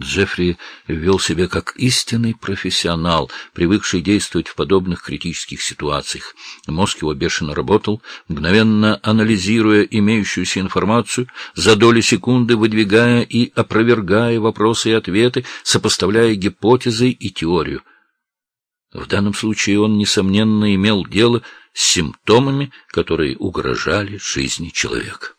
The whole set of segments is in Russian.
Джеффри вел себя как истинный профессионал, привыкший действовать в подобных критических ситуациях. Мозг его бешено работал, мгновенно анализируя имеющуюся информацию, за доли секунды выдвигая и опровергая вопросы и ответы, сопоставляя гипотезы и теорию. В данном случае он, несомненно, имел дело с симптомами, которые угрожали жизни человека.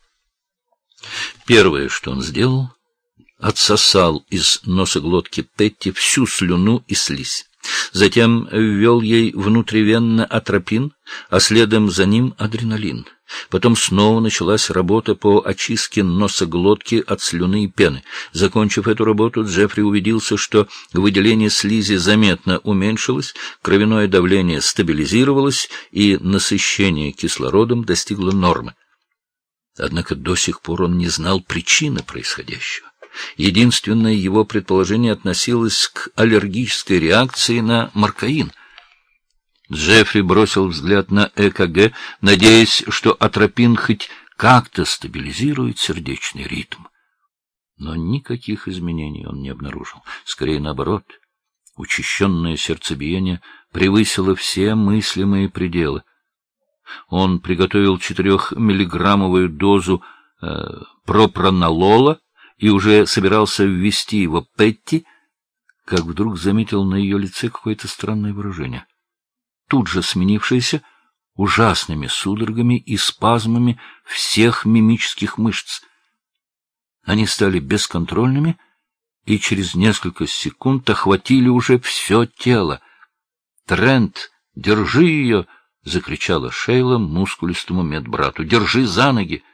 Первое, что он сделал, отсосал из носоглотки Петти всю слюну и слизь. Затем ввел ей внутривенно атропин, а следом за ним адреналин. Потом снова началась работа по очистке носоглотки от слюны и пены. Закончив эту работу, Джеффри убедился, что выделение слизи заметно уменьшилось, кровяное давление стабилизировалось и насыщение кислородом достигло нормы. Однако до сих пор он не знал причины происходящего. Единственное его предположение относилось к аллергической реакции на моркаин. Джеффри бросил взгляд на ЭКГ, надеясь, что атропин хоть как-то стабилизирует сердечный ритм. Но никаких изменений он не обнаружил. Скорее наоборот, учащенное сердцебиение превысило все мыслимые пределы. Он приготовил 4-миллиграммовую дозу пропранолола и уже собирался ввести его Петти, как вдруг заметил на ее лице какое-то странное выражение, тут же сменившееся ужасными судорогами и спазмами всех мимических мышц. Они стали бесконтрольными и через несколько секунд охватили уже все тело. «Трент, держи ее!» — закричала Шейла мускулистому медбрату. «Держи за ноги!»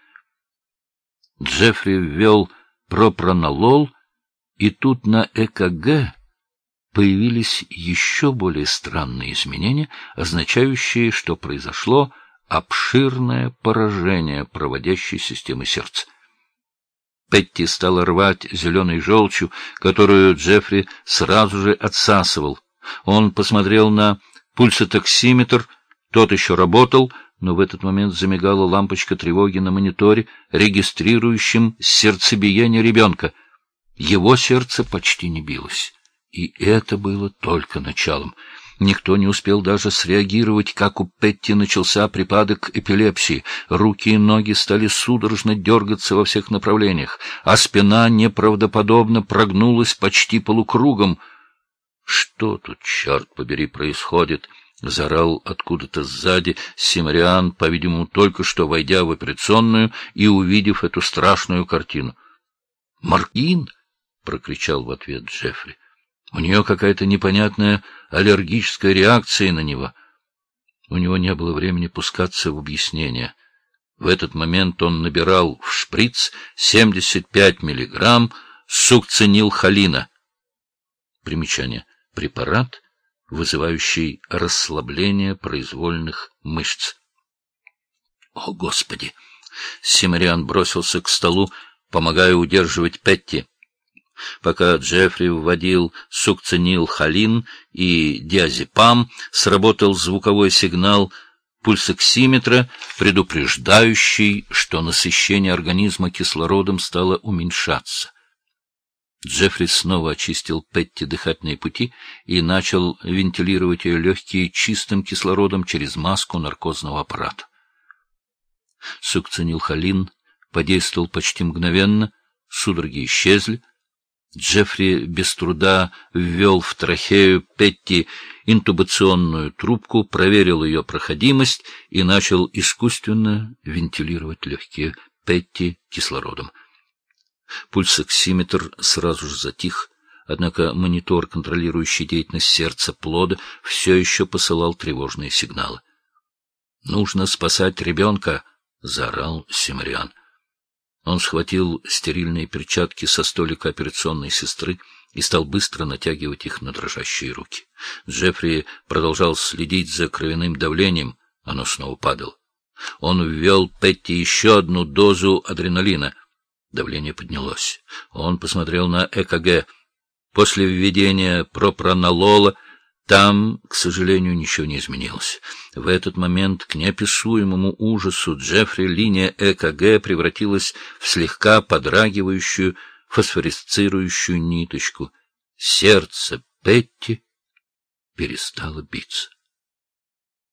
Джеффри ввел пропранолол, и тут на ЭКГ появились еще более странные изменения, означающие, что произошло обширное поражение проводящей системы сердца. Петти стала рвать зеленой желчью, которую Джеффри сразу же отсасывал. Он посмотрел на пульсотоксиметр, тот еще работал, но в этот момент замигала лампочка тревоги на мониторе, регистрирующем сердцебиение ребенка. Его сердце почти не билось. И это было только началом. Никто не успел даже среагировать, как у Петти начался припадок эпилепсии. Руки и ноги стали судорожно дергаться во всех направлениях, а спина неправдоподобно прогнулась почти полукругом. «Что тут, черт побери, происходит?» — заорал откуда-то сзади Симариан, по-видимому, только что войдя в операционную и увидев эту страшную картину. «Моркин!» — прокричал в ответ Джеффри. «У нее какая-то непонятная аллергическая реакция на него». У него не было времени пускаться в объяснения. В этот момент он набирал в шприц 75 миллиграмм сукцинилхолина. Примечание. Препарат, вызывающий расслабление произвольных мышц. «О, Господи!» Симариан бросился к столу, помогая удерживать Петти. Пока Джеффри вводил сукцинилхолин и диазепам, сработал звуковой сигнал пульсоксиметра, предупреждающий, что насыщение организма кислородом стало уменьшаться. Джеффри снова очистил Петти дыхательные пути и начал вентилировать ее легкие чистым кислородом через маску наркозного аппарата. Сукцинилхолин подействовал почти мгновенно, судороги исчезли. Джеффри без труда ввел в трахею Петти интубационную трубку, проверил ее проходимость и начал искусственно вентилировать легкие Петти кислородом. Пульсоксиметр сразу же затих, однако монитор, контролирующий деятельность сердца плода, все еще посылал тревожные сигналы. «Нужно спасать ребенка!» — заорал Симариан. Он схватил стерильные перчатки со столика операционной сестры и стал быстро натягивать их на дрожащие руки. Джеффри продолжал следить за кровяным давлением, оно снова падало. Он ввел Петти еще одну дозу адреналина. Давление поднялось. Он посмотрел на ЭКГ. После введения пропранолола там, к сожалению, ничего не изменилось. В этот момент, к неописуемому ужасу Джеффри, линия ЭКГ превратилась в слегка подрагивающую фосфоресцирующую ниточку. Сердце Петти перестало биться.